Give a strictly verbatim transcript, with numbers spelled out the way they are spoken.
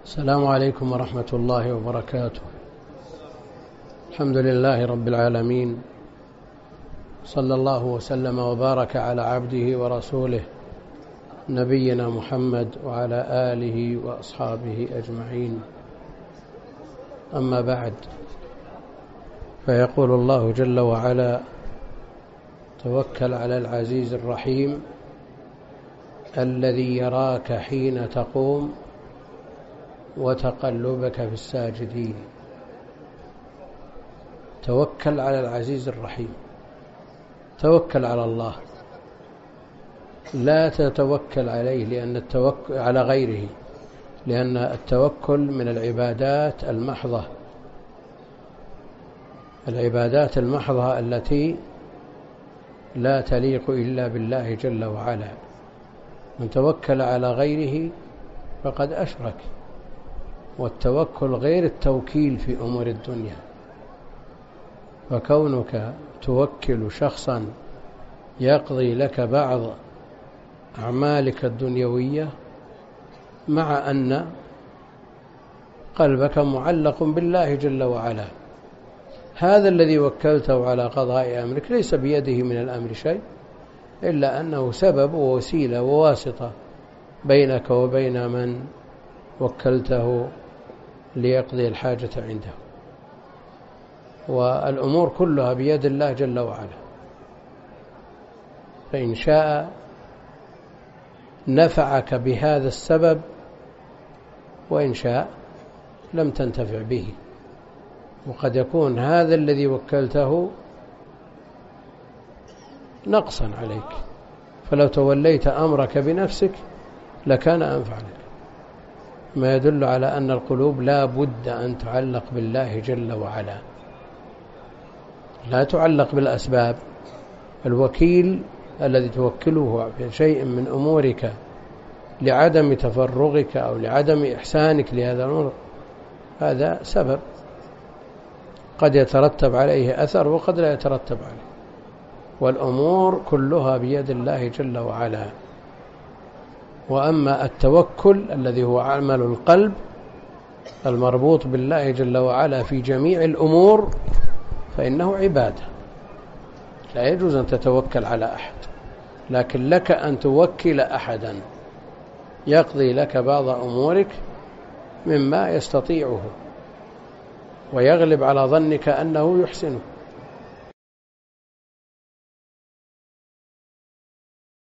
السلام عليكم ورحمة الله وبركاته. الحمد لله رب العالمين، صلى الله وسلم وبارك على عبده ورسوله نبينا محمد وعلى آله وأصحابه أجمعين. أما بعد، فيقول الله جل وعلا: توكل على العزيز الرحيم الذي يراك حين تقوم وتقلبك في الساجدين. توكل على العزيز الرحيم، توكل على الله، لا تتوكل عليه لأن التوكل على غيره، لأن التوكل من العبادات المحضة، العبادات المحضة التي لا تليق إلا بالله جل وعلا. من توكل على غيره فقد أشرك، والتوكل غير التوكيل في أمور الدنيا. فكونك توكل شخصا يقضي لك بعض أعمالك الدنيوية مع أن قلبك معلق بالله جل وعلا، هذا الذي وكلته على قضاء أمرك ليس بيده من الأمر شيء، إلا أنه سبب ووسيلة وواسطة بينك وبين من وكلته ليقضي الحاجة عنده. والأمور كلها بيد الله جل وعلا، فإن شاء نفعك بهذا السبب، وإن شاء لم تنتفع به. وقد يكون هذا الذي وكلته نقصا عليك، فلو توليت أمرك بنفسك لكان أنفع لك. ما يدل على أن القلوب لا بد أن تعلق بالله جل وعلا، لا تعلق بالأسباب. الوكيل الذي توكله في شيء من أمورك لعدم تفرغك أو لعدم إحسانك لهذا الأمر، هذا سبب قد يترتب عليه أثر وقد لا يترتب عليه، والأمور كلها بيد الله جل وعلا. وأما التوكل الذي هو عمل القلب المربوط بالله جل وعلا في جميع الأمور فإنه عبادة، لا يجوز أن تتوكل على أحد، لكن لك أن توكل أحدا يقضي لك بعض أمورك مما يستطيعه ويغلب على ظنك أنه يحسنه.